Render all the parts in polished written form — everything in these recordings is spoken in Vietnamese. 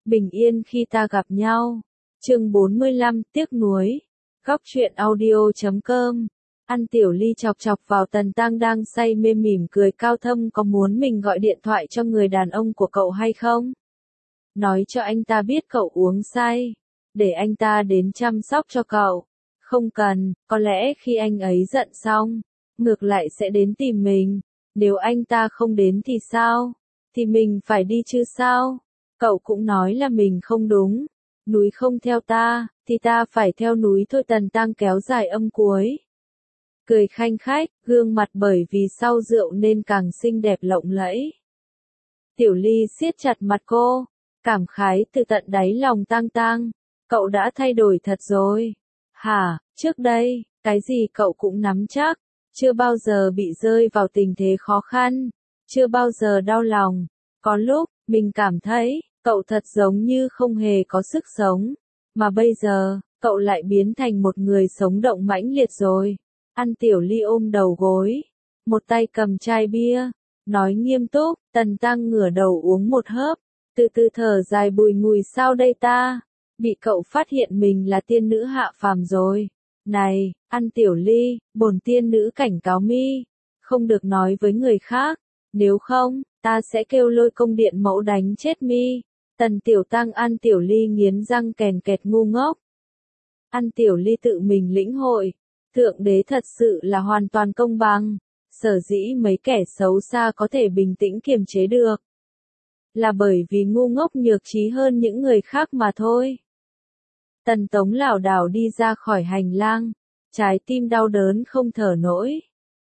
bình yên khi ta gặp nhau. Chương 45, tiếc nuối. Góc truyện audio.com. Ăn Tiểu Ly chọc chọc vào Tần Tăng đang say mê mỉm cười cao thâm, có muốn mình gọi điện thoại cho người đàn ông của cậu hay không? Nói cho anh ta biết cậu uống say, để anh ta đến chăm sóc cho cậu. Không cần, có lẽ khi anh ấy giận xong, ngược lại sẽ đến tìm mình. Nếu anh ta không đến thì sao? Thì mình phải đi chứ sao? Cậu cũng nói là mình không đúng. Núi không theo ta, thì ta phải theo núi thôi. Tần Tăng kéo dài âm cuối. Cười khanh khách, gương mặt bởi vì sau rượu nên càng xinh đẹp lộng lẫy. Tiểu Ly siết chặt mặt cô, cảm khái từ tận đáy lòng. Tăng Tăng, cậu đã thay đổi thật rồi. Hả, trước đây, cái gì cậu cũng nắm chắc, chưa bao giờ bị rơi vào tình thế khó khăn, chưa bao giờ đau lòng. Có lúc, mình cảm thấy, cậu thật giống như không hề có sức sống, mà bây giờ, cậu lại biến thành một người sống động mãnh liệt rồi. Ăn Tiểu Ly ôm đầu gối, một tay cầm chai bia, nói nghiêm túc. Tần Tăng ngửa đầu uống một hớp, từ từ thở dài bùi ngùi. Sao đây ta? Bị cậu phát hiện mình là tiên nữ hạ phàm rồi. Này, Ăn Tiểu Ly, bổn tiên nữ cảnh cáo mi, không được nói với người khác, nếu không, ta sẽ kêu Lôi Công Điện mẫu đánh chết mi. Tần Tiểu Tăng. Ăn Tiểu Ly nghiến răng kèn kẹt. Ngu ngốc. Ăn Tiểu Ly tự mình lĩnh hội, Thượng Đế thật sự là hoàn toàn công bằng, sở dĩ mấy kẻ xấu xa có thể bình tĩnh kiềm chế được, là bởi vì ngu ngốc nhược trí hơn những người khác mà thôi. Tần Tống lảo đảo đi ra khỏi hành lang, trái tim đau đớn không thở nổi.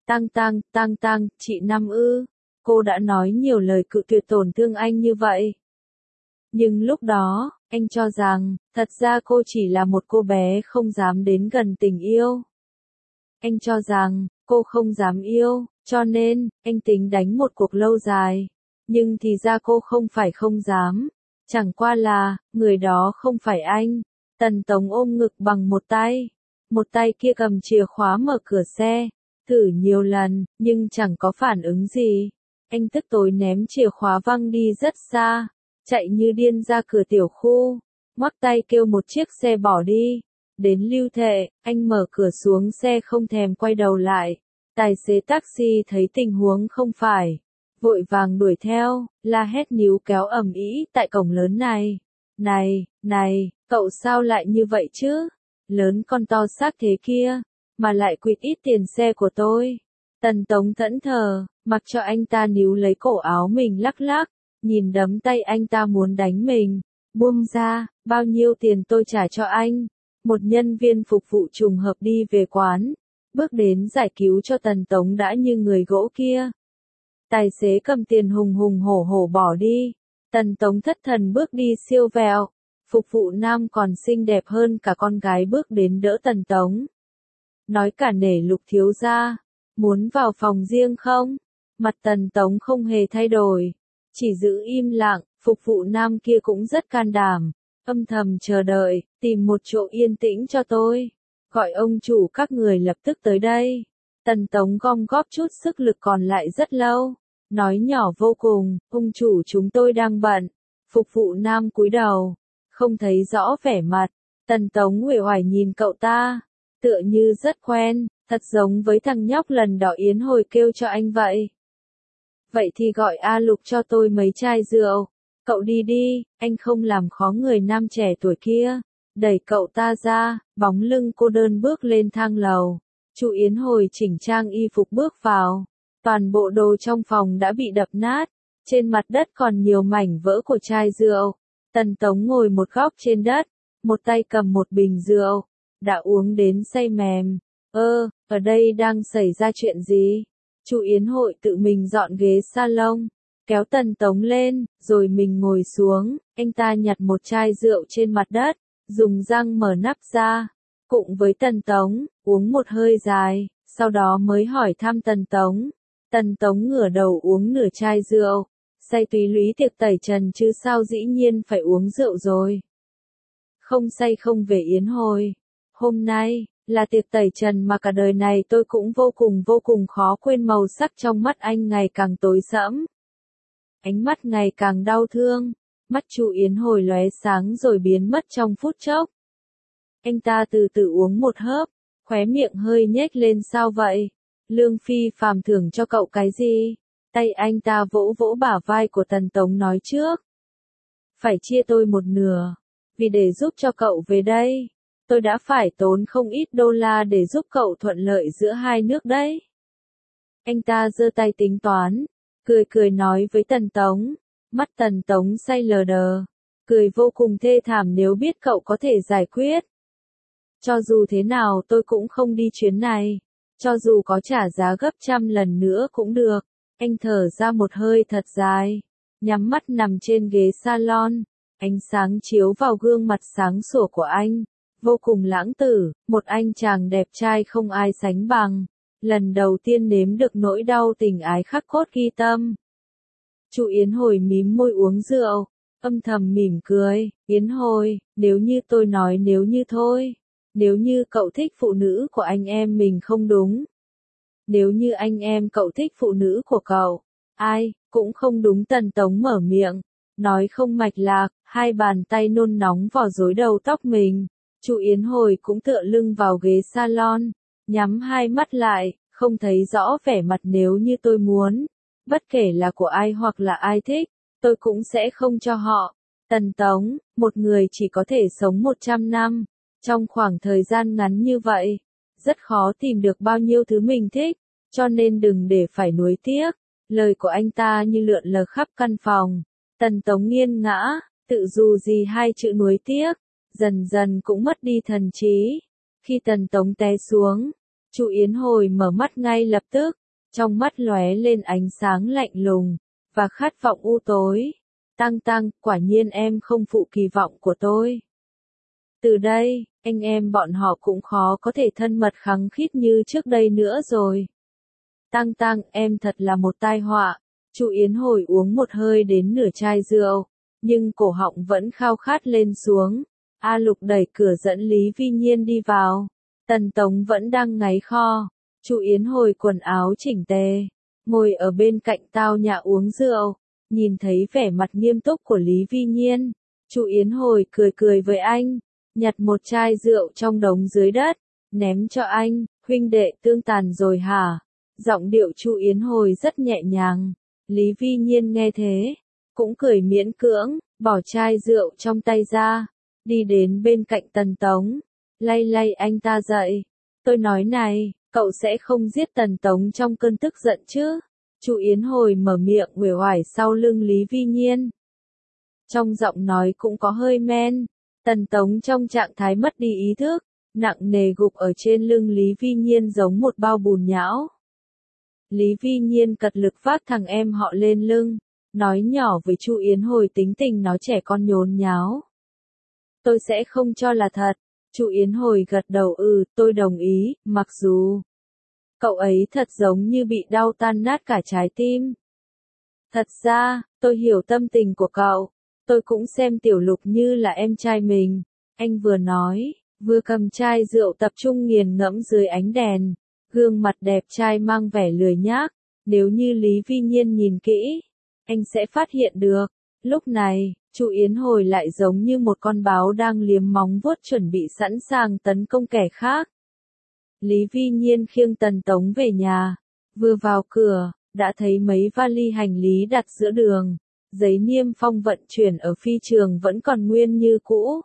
Tăng, chị Năm ư, cô đã nói nhiều lời cự tuyệt tổn thương anh như vậy. Nhưng lúc đó, anh cho rằng, thật ra cô chỉ là một cô bé không dám đến gần tình yêu. Anh cho rằng, cô không dám yêu, cho nên, anh tính đánh một cuộc lâu dài. Nhưng thì ra cô không phải không dám, chẳng qua là, người đó không phải anh. Tần Tống ôm ngực bằng một tay kia cầm chìa khóa mở cửa xe, thử nhiều lần, nhưng chẳng có phản ứng gì. Anh tức tối ném chìa khóa văng đi rất xa, chạy như điên ra cửa tiểu khu, ngoắc tay kêu một chiếc xe bỏ đi. Đến Lưu Thệ, anh mở cửa xuống xe không thèm quay đầu lại. Tài xế taxi thấy tình huống không phải, vội vàng đuổi theo, la hét níu kéo ầm ĩ tại cổng lớn này. Này, cậu sao lại như vậy chứ? Lớn con to xác thế kia, mà lại quỵt ít tiền xe của tôi. Tần Tống thẫn thờ, mặc cho anh ta níu lấy cổ áo mình lắc lắc, nhìn đấm tay anh ta muốn đánh mình. Buông ra, bao nhiêu tiền tôi trả cho anh? Một nhân viên phục vụ trùng hợp đi về quán, bước đến giải cứu cho Tần Tống đã như người gỗ kia. Tài xế cầm tiền hùng hùng hổ hổ bỏ đi. Tần Tống thất thần bước đi siêu vẹo. Phục vụ nam còn xinh đẹp hơn cả con gái bước đến đỡ Tần Tống. Nói cả nể Lục thiếu gia, muốn vào phòng riêng không? Mặt Tần Tống không hề thay đổi, chỉ giữ im lặng. Phục vụ nam kia cũng rất can đảm, âm thầm chờ đợi, tìm một chỗ yên tĩnh cho tôi. Gọi ông chủ các người lập tức tới đây. Tần Tống gom góp chút sức lực còn lại rất lâu, nói nhỏ vô cùng, ông chủ chúng tôi đang bận. Phục vụ nam cúi đầu, không thấy rõ vẻ mặt. Tần Tống uể oải nhìn cậu ta, tựa như rất quen, thật giống với thằng nhóc lần đó yến hồi kêu cho anh vậy. Vậy thì gọi A Lục cho tôi mấy chai rượu. Cậu đi đi, anh không làm khó người nam trẻ tuổi kia. Đẩy cậu ta ra, bóng lưng cô đơn bước lên thang lầu. Chu Yến Hồi chỉnh trang y phục bước vào. Toàn bộ đồ trong phòng đã bị đập nát. Trên mặt đất còn nhiều mảnh vỡ của chai rượu. Tần Tống ngồi một góc trên đất, một tay cầm một bình rượu, đã uống đến say mềm. Ở đây đang xảy ra chuyện gì? Chu Yến Hội tự mình dọn ghế salon, kéo Tần Tống lên, rồi mình ngồi xuống. Anh ta nhặt một chai rượu trên mặt đất, dùng răng mở nắp ra, cùng với Tần Tống, uống một hơi dài, sau đó mới hỏi thăm Tần Tống. Tần Tống ngửa đầu uống nửa chai rượu, say túy lúy tiệc tẩy trần chứ sao dĩ nhiên phải uống rượu rồi. Không say không về Yến Hồi. Hôm nay, là tiệc tẩy trần mà cả đời này tôi cũng vô cùng khó quên. Màu sắc trong mắt anh ngày càng tối sẫm. Ánh mắt ngày càng đau thương. Mắt Chu Yến Hồi lóe sáng rồi biến mất trong phút chốc. Anh ta từ từ uống một hớp, khóe miệng hơi nhếch lên. Sao vậy? Lương Phi Phàm thưởng cho cậu cái gì? Tay anh ta vỗ vỗ bả vai của Tần Tống nói trước. Phải chia tôi một nửa. Vì để giúp cho cậu về đây, tôi đã phải tốn không ít đô la để giúp cậu thuận lợi giữa hai nước đấy. Anh ta giơ tay tính toán, cười cười nói với Tần Tống. Mắt Tần Tống say lờ đờ, cười vô cùng thê thảm. Nếu biết cậu có thể giải quyết, cho dù thế nào tôi cũng không đi chuyến này, cho dù có trả giá gấp trăm lần nữa cũng được. Anh thở ra một hơi thật dài, nhắm mắt nằm trên ghế salon, ánh sáng chiếu vào gương mặt sáng sủa của anh, vô cùng lãng tử, một anh chàng đẹp trai không ai sánh bằng, lần đầu tiên nếm được nỗi đau tình ái khắc cốt ghi tâm. Chu Yến Hồi mím môi uống rượu, âm thầm mỉm cười. Yến Hồi, nếu như tôi nói nếu như thôi, nếu như cậu thích phụ nữ của anh em mình không đúng. Nếu như anh em cậu thích phụ nữ của cậu, ai, cũng không đúng. Tần Tống mở miệng, nói không mạch lạc, hai bàn tay nôn nóng vò rối đầu tóc mình. Chu Yến Hồi cũng tựa lưng vào ghế salon, nhắm hai mắt lại, không thấy rõ vẻ mặt. Nếu như tôi muốn, bất kể là của ai hoặc là ai thích, tôi cũng sẽ không cho họ. Tần Tống, một người chỉ có thể sống 100 năm, trong khoảng thời gian ngắn như vậy, rất khó tìm được bao nhiêu thứ mình thích, cho nên đừng để phải nuối tiếc. Lời của anh ta như lượn lờ khắp căn phòng. Tần Tống nghiêng ngã, tự dù gì hai chữ nuối tiếc, dần dần cũng mất đi thần trí. Khi Tần Tống té xuống, Chu Yến Hồi mở mắt ngay lập tức, trong mắt lóe lên ánh sáng lạnh lùng, và khát vọng u tối. Tăng Tăng, quả nhiên em không phụ kỳ vọng của tôi. Từ đây, anh em bọn họ cũng khó có thể thân mật khăng khít như trước đây nữa rồi. Tăng Tăng, em thật là một tai họa. Chu Yến Hồi uống một hơi đến nửa chai rượu, nhưng cổ họng vẫn khao khát lên xuống. A Lục đẩy cửa dẫn Lý Vi Nhiên đi vào. Tần Tống vẫn đang ngáy kho. Chu Yến Hồi quần áo chỉnh tề, ngồi ở bên cạnh tao nhã uống rượu, nhìn thấy vẻ mặt nghiêm túc của Lý Vi Nhiên. Chu Yến Hồi cười cười với anh, nhặt một chai rượu trong đống dưới đất, ném cho anh. Huynh đệ tương tàn rồi hả? Giọng điệu Chu Yến Hồi rất nhẹ nhàng. Lý Vi Nhiên nghe thế, cũng cười miễn cưỡng, bỏ chai rượu trong tay ra, đi đến bên cạnh Tần Tống, lay lay anh ta dậy. Tôi nói này, cậu sẽ không giết Tần Tống trong cơn tức giận chứ? Chu Yến Hồi mở miệng uể oải sau lưng Lý Vi Nhiên. Trong giọng nói cũng có hơi men. Tần Tống trong trạng thái mất đi ý thức, nặng nề gục ở trên lưng Lý Vi Nhiên giống một bao bùn nhão. Lý Vi Nhiên cật lực vác thằng em họ lên lưng, nói nhỏ với Chu Yến Hồi, tính tình nó trẻ con nhốn nháo. Tôi sẽ không cho là thật. Chu Yến Hồi gật đầu, tôi đồng ý, mặc dù cậu ấy thật giống như bị đau tan nát cả trái tim. Thật ra, tôi hiểu tâm tình của cậu, tôi cũng xem Tiểu Lục như là em trai mình. Anh vừa nói, vừa cầm chai rượu tập trung nghiền ngẫm dưới ánh đèn, gương mặt đẹp trai mang vẻ lười nhác. Nếu như Lý Vi Nhiên nhìn kỹ, anh sẽ phát hiện được. Lúc này, Chu Yến Hồi lại giống như một con báo đang liếm móng vuốt chuẩn bị sẵn sàng tấn công kẻ khác. Lý Vi Nhiên khiêng Tần Tống về nhà, vừa vào cửa, đã thấy mấy vali hành lý đặt giữa đường, giấy niêm phong vận chuyển ở phi trường vẫn còn nguyên như cũ.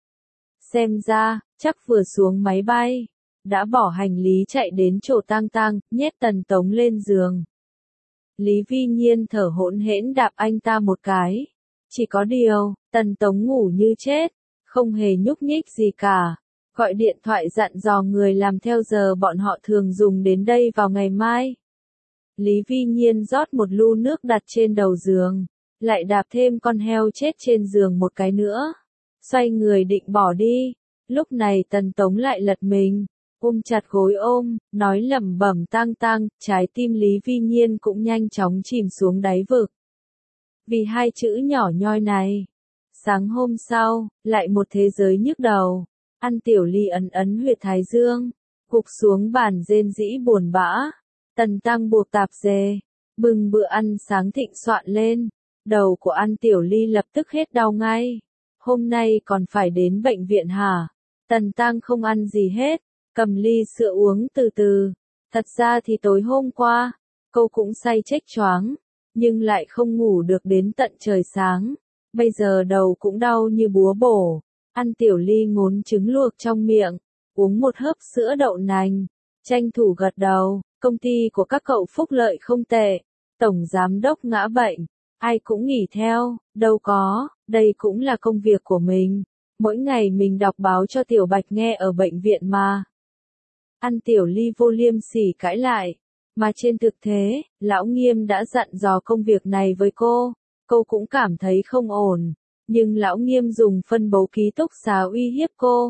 Xem ra, chắc vừa xuống máy bay, đã bỏ hành lý chạy đến chỗ Tang Tang, nhét Tần Tống lên giường. Lý Vi Nhiên thở hổn hển đạp anh ta một cái. Chỉ có điều, Tần Tống ngủ như chết, không hề nhúc nhích gì cả. Gọi điện thoại dặn dò người làm theo giờ bọn họ thường dùng đến đây vào ngày mai. Lý Vi Nhiên rót một lu nước đặt trên đầu giường, lại đạp thêm con heo chết trên giường một cái nữa. Xoay người định bỏ đi. Lúc này Tần Tống lại lật mình, ôm chặt gối ôm, nói lẩm bẩm Tang Tang, trái tim Lý Vi Nhiên cũng nhanh chóng chìm xuống đáy vực. Vì hai chữ nhỏ nhoi này. Sáng hôm sau, lại một thế giới nhức đầu. Ăn Tiểu Ly ấn ấn huyệt thái dương, gục xuống bàn rên rĩ buồn bã. Tần Tăng buộc tạp dề, bưng bữa ăn sáng thịnh soạn lên. Đầu của An Tiểu Ly lập tức hết đau ngay. Hôm nay còn phải đến bệnh viện hả? Tần Tăng không ăn gì hết, cầm ly sữa uống từ từ. Thật ra thì tối hôm qua, cô cũng say chếch choáng, nhưng lại không ngủ được đến tận trời sáng. Bây giờ đầu cũng đau như búa bổ. Ăn Tiểu Ly ngốn trứng luộc trong miệng, uống một hớp sữa đậu nành, tranh thủ gật đầu. Công ty của các cậu phúc lợi không tệ. Tổng giám đốc ngã bệnh, ai cũng nghỉ theo. Đâu có, đây cũng là công việc của mình. Mỗi ngày mình đọc báo cho Tiểu Bạch nghe ở bệnh viện mà. Ăn Tiểu Ly vô liêm sỉ cãi lại. Mà trên thực tế, Lão Nghiêm đã dặn dò công việc này với cô cũng cảm thấy không ổn. Nhưng Lão Nghiêm dùng phân bố ký túc xá uy hiếp cô.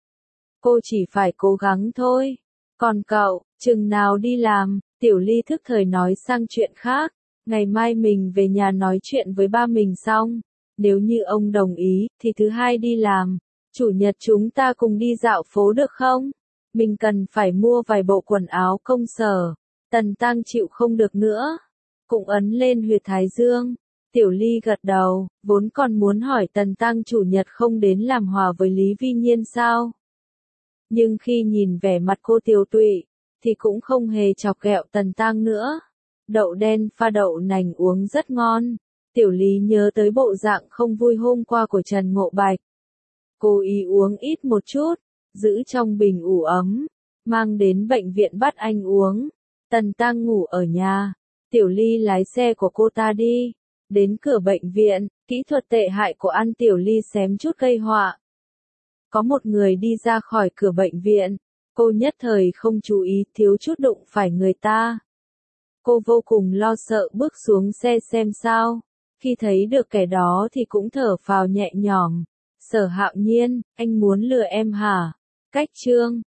Cô chỉ phải cố gắng thôi. Còn cậu, chừng nào đi làm? Tiểu Ly thức thời nói sang chuyện khác. Ngày mai mình về nhà nói chuyện với ba mình xong. Nếu như ông đồng ý, thì thứ hai đi làm. Chủ nhật chúng ta cùng đi dạo phố được không? Mình cần phải mua vài bộ quần áo công sở. Tần Tăng chịu không được nữa. Cũng ấn lên huyệt thái dương. Tiểu Ly gật đầu, vốn còn muốn hỏi Tần Tăng chủ nhật không đến làm hòa với Lý Vi Nhiên sao? Nhưng khi nhìn vẻ mặt cô tiều tụy, thì cũng không hề chọc ghẹo Tần Tăng nữa. Đậu đen pha đậu nành uống rất ngon. Tiểu Lý nhớ tới bộ dạng không vui hôm qua của Trần Ngộ Bạch. Cố ý uống ít một chút, giữ trong bình ủ ấm, mang đến bệnh viện bắt anh uống. Tần Tăng ngủ ở nhà, Tiểu Ly lái xe của cô ta đi. Đến cửa bệnh viện, kỹ thuật tệ hại của An Tiểu Ly xém chút gây họa. Có một người đi ra khỏi cửa bệnh viện, cô nhất thời không chú ý thiếu chút đụng phải người ta. Cô vô cùng lo sợ bước xuống xe xem sao. Khi thấy được kẻ đó thì cũng thở phào nhẹ nhõm. Sở Hạo Nhiên, anh muốn lừa em hả? Cách chương